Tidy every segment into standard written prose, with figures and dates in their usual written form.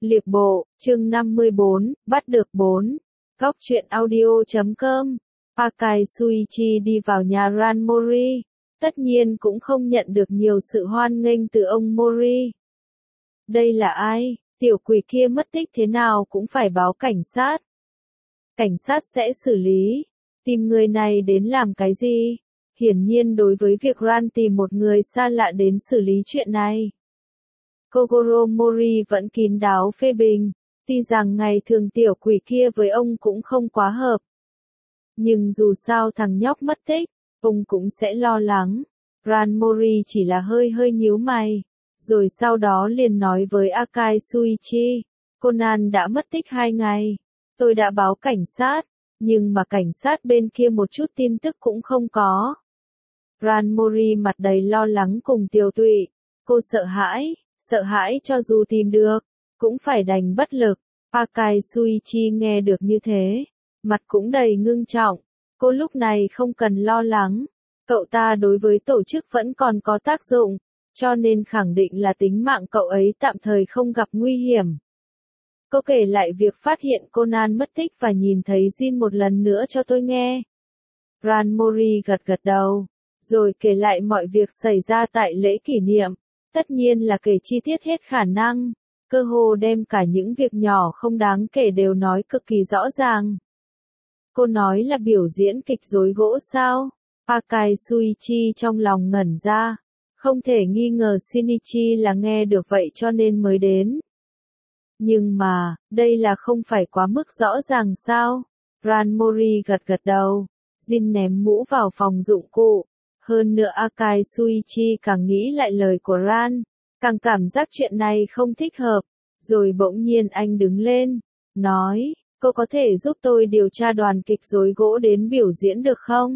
Liệp bộ, chương 54, bắt được 4. Góc truyện audio.com. Akai Suichi đi vào nhà Ran Mori. Tất nhiên cũng không nhận được nhiều sự hoan nghênh từ ông Mori. Đây là ai? Tiểu quỷ kia mất tích thế nào cũng phải báo cảnh sát. Cảnh sát sẽ xử lý. Tìm người này đến làm cái gì? Hiển nhiên đối với việc Ran tìm một người xa lạ đến xử lý chuyện này, Kogoro Mori vẫn kín đáo phê bình, tuy rằng ngày thường tiểu quỷ kia với ông cũng không quá hợp. Nhưng dù sao thằng nhóc mất tích, ông cũng sẽ lo lắng. Ran Mori chỉ là hơi nhíu mày, rồi sau đó liền nói với Akai Suichi, Conan đã mất tích 2 ngày. Tôi đã báo cảnh sát, nhưng mà cảnh sát bên kia một chút tin tức cũng không có. Ran Mori mặt đầy lo lắng cùng tiều tụy, cô sợ hãi cho dù tìm được, cũng phải đành bất lực. Akai Suichi nghe được như thế, mặt cũng đầy ngưng trọng, cô lúc này không cần lo lắng, cậu ta đối với tổ chức vẫn còn có tác dụng, cho nên khẳng định là tính mạng cậu ấy tạm thời không gặp nguy hiểm. Cô kể lại việc phát hiện Conan mất tích và nhìn thấy Jin một lần nữa cho tôi nghe. Ran Mori gật đầu, rồi kể lại mọi việc xảy ra tại lễ kỷ niệm, tất nhiên là kể chi tiết hết khả năng, cơ hồ đem cả những việc nhỏ không đáng kể đều nói cực kỳ rõ ràng. Cô nói là biểu diễn kịch rối gỗ sao? Akai Suichi trong lòng ngẩn ra, không thể nghi ngờ Shinichi là nghe được vậy cho nên mới đến. Nhưng mà, đây là không phải quá mức rõ ràng sao? Ran Mori gật đầu, Jin ném mũ vào phòng dụng cụ. Hơn nữa Akai Suichi càng nghĩ lại lời của Ran, càng cảm giác chuyện này không thích hợp, rồi bỗng nhiên anh đứng lên, nói, cô có thể giúp tôi điều tra đoàn kịch rối gỗ đến biểu diễn được không?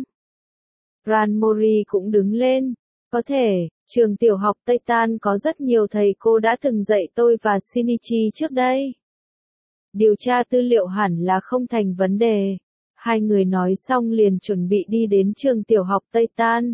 Ran Mori cũng đứng lên, có thể, trường tiểu học Tây Tan có rất nhiều thầy cô đã từng dạy tôi và Shinichi trước đây. Điều tra tư liệu hẳn là không thành vấn đề. Hai người nói xong liền chuẩn bị đi đến trường tiểu học Tây Tan.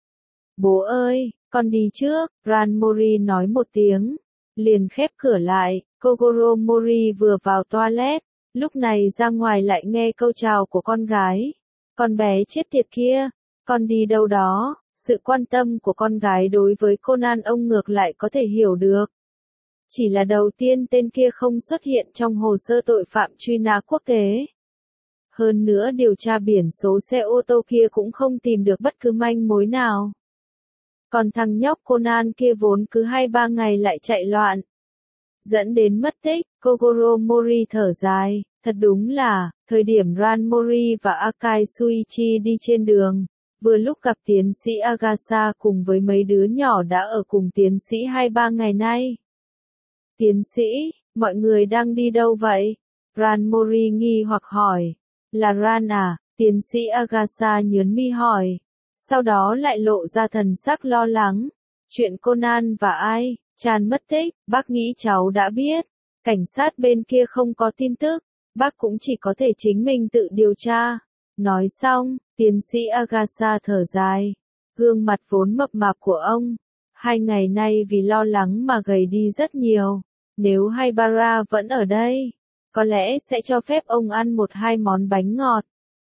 Bố ơi, con đi trước, Ran Mori nói một tiếng, liền khép cửa lại. Kogoro Mori vừa vào toilet, lúc này ra ngoài lại nghe câu chào của con gái. Con bé chết tiệt kia, con đi đâu đó? Sự quan tâm của con gái đối với Conan ông ngược lại có thể hiểu được. Chỉ là đầu tiên tên kia không xuất hiện trong hồ sơ tội phạm truy nã quốc tế. Hơn nữa điều tra biển số xe ô tô kia cũng không tìm được bất cứ manh mối nào. Còn thằng nhóc Conan kia vốn cứ 2-3 ngày lại chạy loạn, dẫn đến mất tích. Kogoro Mori thở dài, thật đúng là, thời điểm Ran Mori và Akai Suichi đi trên đường, vừa lúc gặp tiến sĩ Agasa cùng với mấy đứa nhỏ đã ở cùng tiến sĩ 2-3 ngày nay. Tiến sĩ, mọi người đang đi đâu vậy? Ran Mori nghi hoặc hỏi. Là Ran à? Tiến sĩ Agasa nhớn mi hỏi. Sau đó lại lộ ra thần sắc lo lắng. Chuyện Conan và ai? Chan mất tích, bác nghĩ cháu đã biết. Cảnh sát bên kia không có tin tức. Bác cũng chỉ có thể chính mình tự điều tra. Nói xong, tiến sĩ Agasa thở dài. Gương mặt vốn mập mạp của ông, 2 ngày nay vì lo lắng mà gầy đi rất nhiều. Nếu Haibara vẫn ở đây, có lẽ sẽ cho phép ông ăn 1-2 món bánh ngọt.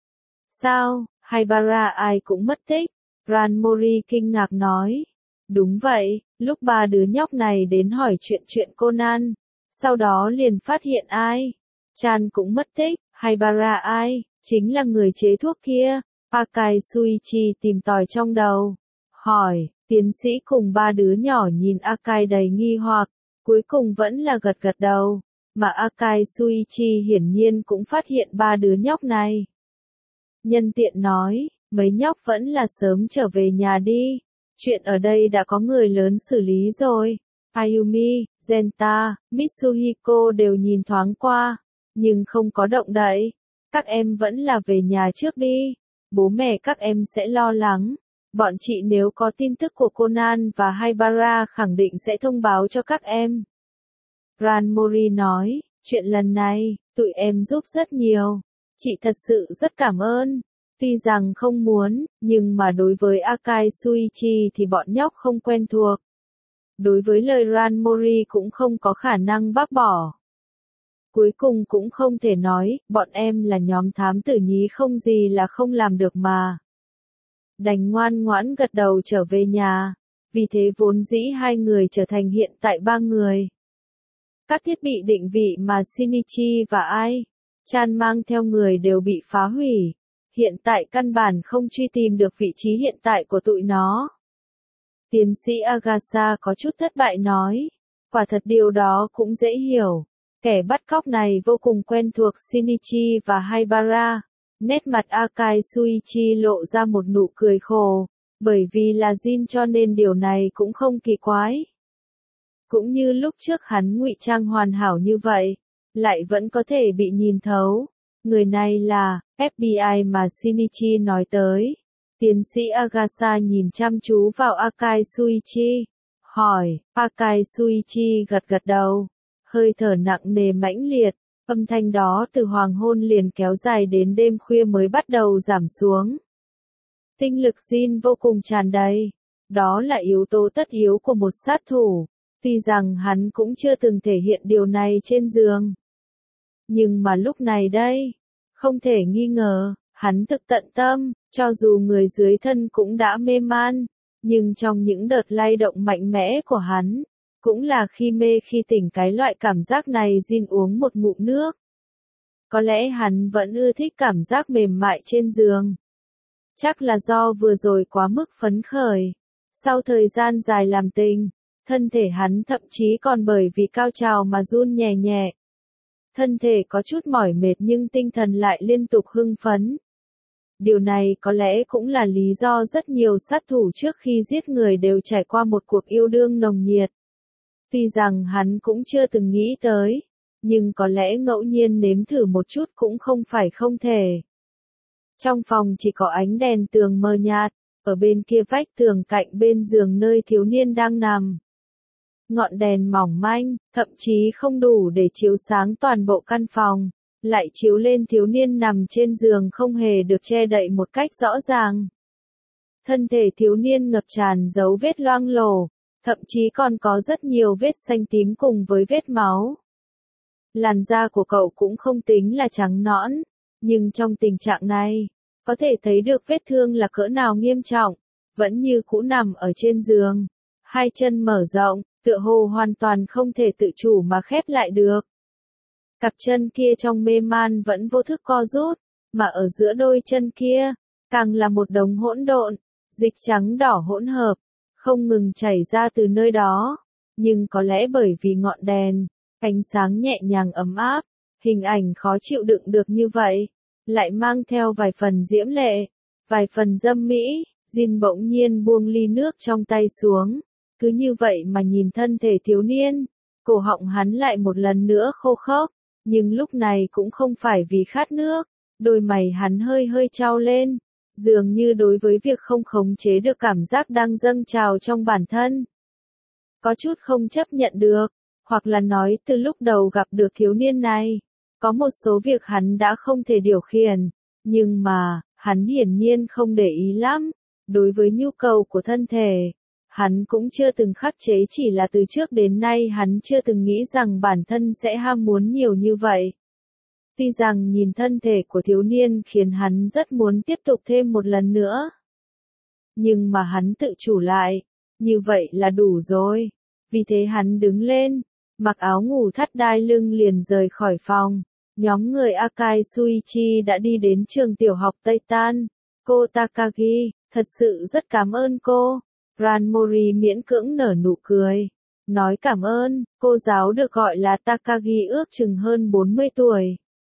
Sao, Haibara ai cũng mất tích? Ran Mori kinh ngạc nói. Đúng vậy, lúc 3 đứa nhóc này đến hỏi chuyện Conan, sau đó liền phát hiện ai? Chan cũng mất tích, Haibara ai? Chính là người chế thuốc kia. Akai Suichi tìm tòi trong đầu, hỏi, tiến sĩ cùng 3 đứa nhỏ nhìn Akai đầy nghi hoặc, cuối cùng vẫn là gật đầu, mà Akai Suichi hiển nhiên cũng phát hiện 3 đứa nhóc này. Nhân tiện nói, mấy nhóc vẫn là sớm trở về nhà đi, chuyện ở đây đã có người lớn xử lý rồi. Ayumi, Genta, Mitsuhiko đều nhìn thoáng qua, nhưng không có động đậy. Các em vẫn là về nhà trước đi, bố mẹ các em sẽ lo lắng. Bọn chị nếu có tin tức của Conan và Haibara khẳng định sẽ thông báo cho các em. Ran Mori nói, chuyện lần này, tụi em giúp rất nhiều. Chị thật sự rất cảm ơn. Tuy rằng không muốn, nhưng mà đối với Akai Suichi thì bọn nhóc không quen thuộc. Đối với lời Ran Mori cũng không có khả năng bác bỏ. Cuối cùng cũng không thể nói, bọn em là nhóm thám tử nhí không gì là không làm được mà. Đành ngoan ngoãn gật đầu trở về nhà. Vì thế vốn dĩ hai người trở thành hiện tại ba người. Các thiết bị định vị mà Shinichi và Ai Chan mang theo người đều bị phá hủy. Hiện tại căn bản không truy tìm được vị trí hiện tại của tụi nó. Tiến sĩ Agasha có chút thất bại nói. Quả thật điều đó cũng dễ hiểu. Kẻ bắt cóc này vô cùng quen thuộc Shinichi và Haibara. Nét mặt Akai Suichi lộ ra một nụ cười khổ. Bởi vì là Jin cho nên điều này cũng không kỳ quái. Cũng như lúc trước hắn ngụy trang hoàn hảo như vậy, lại vẫn có thể bị nhìn thấu. Người này là FBI mà Shinichi nói tới. Tiến sĩ Agasha nhìn chăm chú vào Akai Suichi. Hỏi, Akai Suichi gật gật đầu. Hơi thở nặng nề mãnh liệt. Âm thanh đó từ hoàng hôn liền kéo dài đến đêm khuya mới bắt đầu giảm xuống. Tinh lực Jin vô cùng tràn đầy. Đó là yếu tố tất yếu của một sát thủ. Tuy rằng hắn cũng chưa từng thể hiện điều này trên giường. Nhưng mà lúc này đây, không thể nghi ngờ, hắn thực tận tâm, cho dù người dưới thân cũng đã mê man. Nhưng trong những đợt lay động mạnh mẽ của hắn, cũng là khi mê khi tỉnh cái loại cảm giác này Jin uống một ngụm nước. Có lẽ hắn vẫn ưa thích cảm giác mềm mại trên giường. Chắc là do vừa rồi quá mức phấn khởi. Sau thời gian dài làm tình, thân thể hắn thậm chí còn bởi vì cao trào mà run nhẹ nhẹ. Thân thể có chút mỏi mệt nhưng tinh thần lại liên tục hưng phấn. Điều này có lẽ cũng là lý do rất nhiều sát thủ trước khi giết người đều trải qua một cuộc yêu đương nồng nhiệt. Tuy rằng hắn cũng chưa từng nghĩ tới, nhưng có lẽ ngẫu nhiên nếm thử một chút cũng không phải không thể. Trong phòng chỉ có ánh đèn tường mờ nhạt, ở bên kia vách tường cạnh bên giường nơi thiếu niên đang nằm. Ngọn đèn mỏng manh, thậm chí không đủ để chiếu sáng toàn bộ căn phòng, lại chiếu lên thiếu niên nằm trên giường không hề được che đậy một cách rõ ràng. Thân thể thiếu niên ngập tràn dấu vết loang lổ, thậm chí còn có rất nhiều vết xanh tím cùng với vết máu. Làn da của cậu cũng không tính là trắng nõn, nhưng trong tình trạng này, có thể thấy được vết thương là cỡ nào nghiêm trọng, vẫn như cũ nằm ở trên giường. Hai chân mở rộng, tựa hồ hoàn toàn không thể tự chủ mà khép lại được. Cặp chân kia trong mê man vẫn vô thức co rút, mà ở giữa đôi chân kia, càng là một đống hỗn độn, dịch trắng đỏ hỗn hợp, không ngừng chảy ra từ nơi đó. Nhưng có lẽ bởi vì ngọn đèn, ánh sáng nhẹ nhàng ấm áp, hình ảnh khó chịu đựng được như vậy, lại mang theo vài phần diễm lệ, vài phần dâm mỹ. Jin bỗng nhiên buông ly nước trong tay xuống, cứ như vậy mà nhìn thân thể thiếu niên, cổ họng hắn lại một lần nữa khô khốc, nhưng lúc này cũng không phải vì khát nước, đôi mày hắn hơi hơi chau lên, dường như đối với việc không khống chế được cảm giác đang dâng trào trong bản thân. Có chút không chấp nhận được, hoặc là nói từ lúc đầu gặp được thiếu niên này, có một số việc hắn đã không thể điều khiển, nhưng mà, hắn hiển nhiên không để ý lắm. Đối với nhu cầu của thân thể, hắn cũng chưa từng khắc chế, chỉ là từ trước đến nay hắn chưa từng nghĩ rằng bản thân sẽ ham muốn nhiều như vậy. Tuy rằng nhìn thân thể của thiếu niên khiến hắn rất muốn tiếp tục thêm một lần nữa. Nhưng mà hắn tự chủ lại, như vậy là đủ rồi. Vì thế hắn đứng lên, mặc áo ngủ thắt đai lưng liền rời khỏi phòng. Nhóm người Akai Suichi đã đi đến trường tiểu học Tây Tan. Cô Takagi, thật sự rất cảm ơn cô. Ranmori miễn cưỡng nở nụ cười. Nói cảm ơn, cô giáo được gọi là Takagi ước chừng hơn 40 tuổi.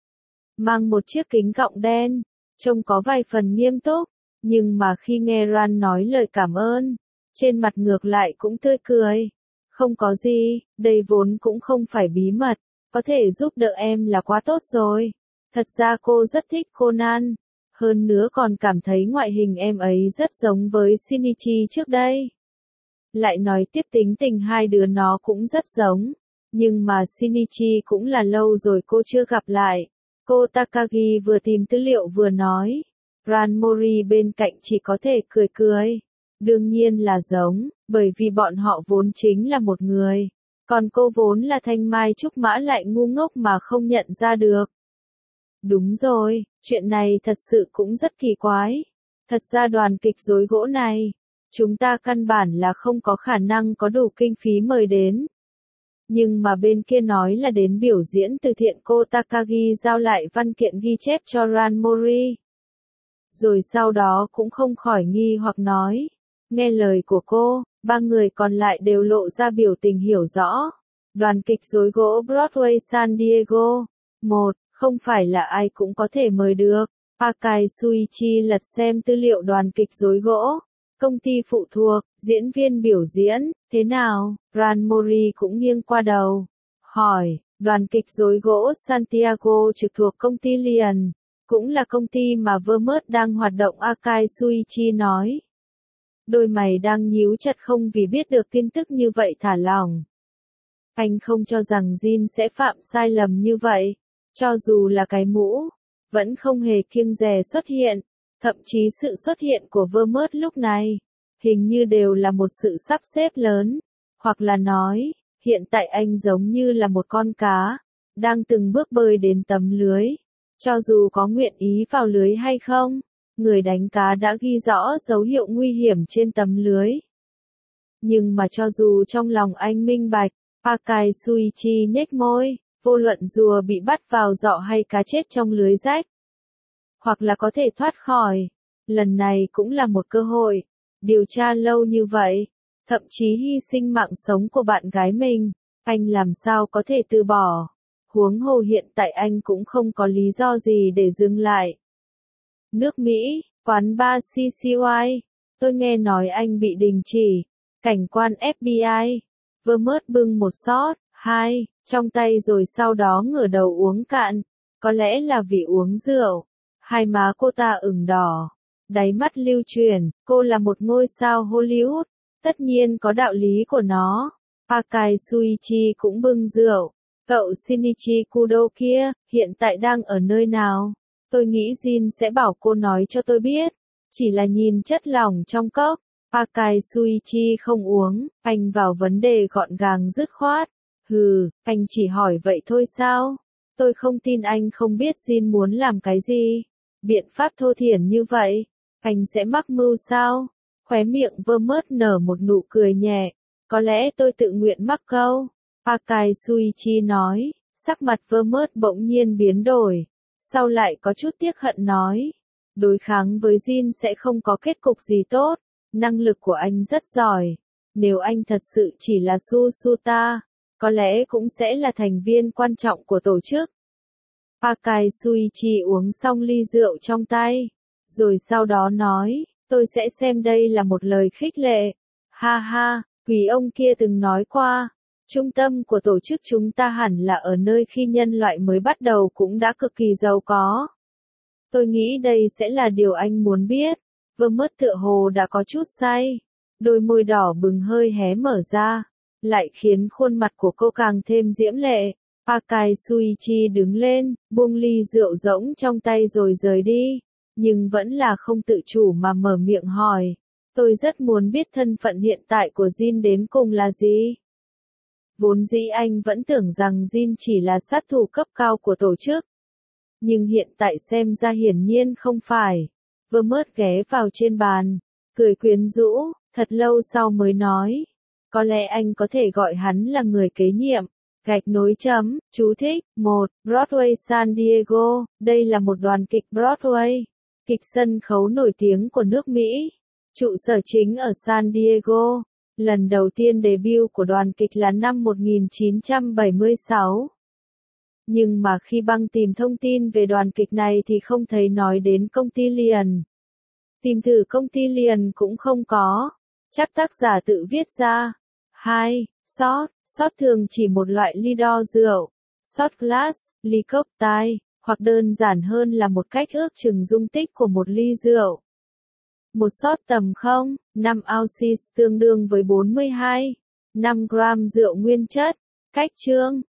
Mang một chiếc kính gọng đen, trông có vài phần nghiêm túc, nhưng mà khi nghe Ran nói lời cảm ơn, trên mặt ngược lại cũng tươi cười. Không có gì, đây vốn cũng không phải bí mật, có thể giúp đỡ em là quá tốt rồi. Thật ra cô rất thích Conan. Hơn nữa còn cảm thấy ngoại hình em ấy rất giống với Shinichi trước đây. Lại nói tiếp tính tình hai đứa nó cũng rất giống. Nhưng mà Shinichi cũng là lâu rồi cô chưa gặp lại. Cô Takagi vừa tìm tư liệu vừa nói. Ranmori bên cạnh chỉ có thể cười cười. Đương nhiên là giống, bởi vì bọn họ vốn chính là một người. Còn cô vốn là thanh mai trúc mã lại ngu ngốc mà không nhận ra được. Đúng rồi, chuyện này thật sự cũng rất kỳ quái. Thật ra đoàn kịch rối gỗ này, chúng ta căn bản là không có khả năng có đủ kinh phí mời đến. Nhưng mà bên kia nói là đến biểu diễn từ thiện, cô Takagi giao lại văn kiện ghi chép cho Ran Mori. Rồi sau đó cũng không khỏi nghi hoặc nói. Nghe lời của cô, ba người còn lại đều lộ ra biểu tình hiểu rõ. Đoàn kịch rối gỗ Broadway San Diego. Không phải là ai cũng có thể mời được. Akai Suichi lật xem tư liệu đoàn kịch rối gỗ. Công ty phụ thuộc, diễn viên biểu diễn, thế nào? Ran Mori cũng nghiêng qua đầu. Hỏi, đoàn kịch rối gỗ Santiago trực thuộc công ty liền. Cũng là công ty mà Vermont đang hoạt động, Akai Suichi nói. Đôi mày đang nhíu chặt không vì biết được tin tức như vậy thả lỏng. Anh không cho rằng Jin sẽ phạm sai lầm như vậy. Cho dù là cái mũ, vẫn không hề kiêng dè xuất hiện. Thậm chí sự xuất hiện của Vermont lúc này, hình như đều là một sự sắp xếp lớn. Hoặc là nói, hiện tại anh giống như là một con cá, đang từng bước bơi đến tấm lưới. Cho dù có nguyện ý vào lưới hay không, người đánh cá đã ghi rõ dấu hiệu nguy hiểm trên tấm lưới. Nhưng mà cho dù trong lòng anh minh bạch, Akai Suichi nhếch môi, vô luận rùa bị bắt vào giỏ hay cá chết trong lưới rách, hoặc là có thể thoát khỏi, lần này cũng là một cơ hội. Điều tra lâu như vậy, thậm chí hy sinh mạng sống của bạn gái mình, anh làm sao có thể từ bỏ. Huống hồ hiện tại anh cũng không có lý do gì để dừng lại. Nước Mỹ, quán bar CCY, tôi nghe nói anh bị đình chỉ. Cảnh quan FBI, Vermont bưng một shot, hai, trong tay rồi sau đó ngửa đầu uống cạn. Có lẽ là vì uống rượu. Hai má cô ta ửng đỏ. Đáy mắt lưu truyền, cô là một ngôi sao Hollywood. Tất nhiên có đạo lý của nó. Akai Suichi cũng bưng rượu. Cậu Shinichi Kudo kia, hiện tại đang ở nơi nào? Tôi nghĩ Jin sẽ bảo cô nói cho tôi biết. Chỉ là nhìn chất lỏng trong cốc. Akai Suichi không uống, anh vào vấn đề gọn gàng dứt khoát. Hừ, anh chỉ hỏi vậy thôi sao? Tôi không tin anh không biết Jin muốn làm cái gì. Biện pháp thô thiển như vậy, anh sẽ mắc mưu sao? Khóe miệng Vermont nở một nụ cười nhẹ. Có lẽ tôi tự nguyện mắc câu. Akai Suichi nói, sắc mặt Vermont bỗng nhiên biến đổi. Sau lại có chút tiếc hận nói. Đối kháng với Jin sẽ không có kết cục gì tốt. Năng lực của anh rất giỏi. Nếu anh thật sự chỉ là Susuta, có lẽ cũng sẽ là thành viên quan trọng của tổ chức. Akai Suichi uống xong ly rượu trong tay. Rồi sau đó nói, tôi sẽ xem đây là một lời khích lệ. Ha ha, quý ông kia từng nói qua. Trung tâm của tổ chức chúng ta hẳn là ở nơi khi nhân loại mới bắt đầu cũng đã cực kỳ giàu có. Tôi nghĩ đây sẽ là điều anh muốn biết. Vermont tựa hồ đã có chút say. Đôi môi đỏ bừng hơi hé mở ra. Lại khiến khuôn mặt của cô càng thêm diễm lệ. Akai Suichi đứng lên, buông ly rượu rỗng trong tay rồi rời đi. Nhưng vẫn là không tự chủ mà mở miệng hỏi. Tôi rất muốn biết thân phận hiện tại của Jin đến cùng là gì. Vốn dĩ anh vẫn tưởng rằng Jin chỉ là sát thủ cấp cao của tổ chức. Nhưng hiện tại xem ra hiển nhiên không phải. Vermont ghé vào trên bàn, cười quyến rũ, thật lâu sau mới nói. Có lẽ anh có thể gọi hắn là người kế nhiệm. Gạch nối chấm, chú thích, 1. Broadway San Diego, đây là một đoàn kịch Broadway, kịch sân khấu nổi tiếng của nước Mỹ. Trụ sở chính ở San Diego. Lần đầu tiên debut của đoàn kịch là năm 1976. Nhưng mà khi băng tìm thông tin về đoàn kịch này thì không thấy nói đến công ty liền. Tìm thử công ty liền cũng không có. Chắc tác giả tự viết ra. 2. Shot thường chỉ một loại ly đo rượu. Shot glass, ly cốc tai, hoặc đơn giản hơn là một cách ước chừng dung tích của một ly rượu. Một shot tầm 0,5 ounces tương đương với 42,5 gram rượu nguyên chất. Cách chương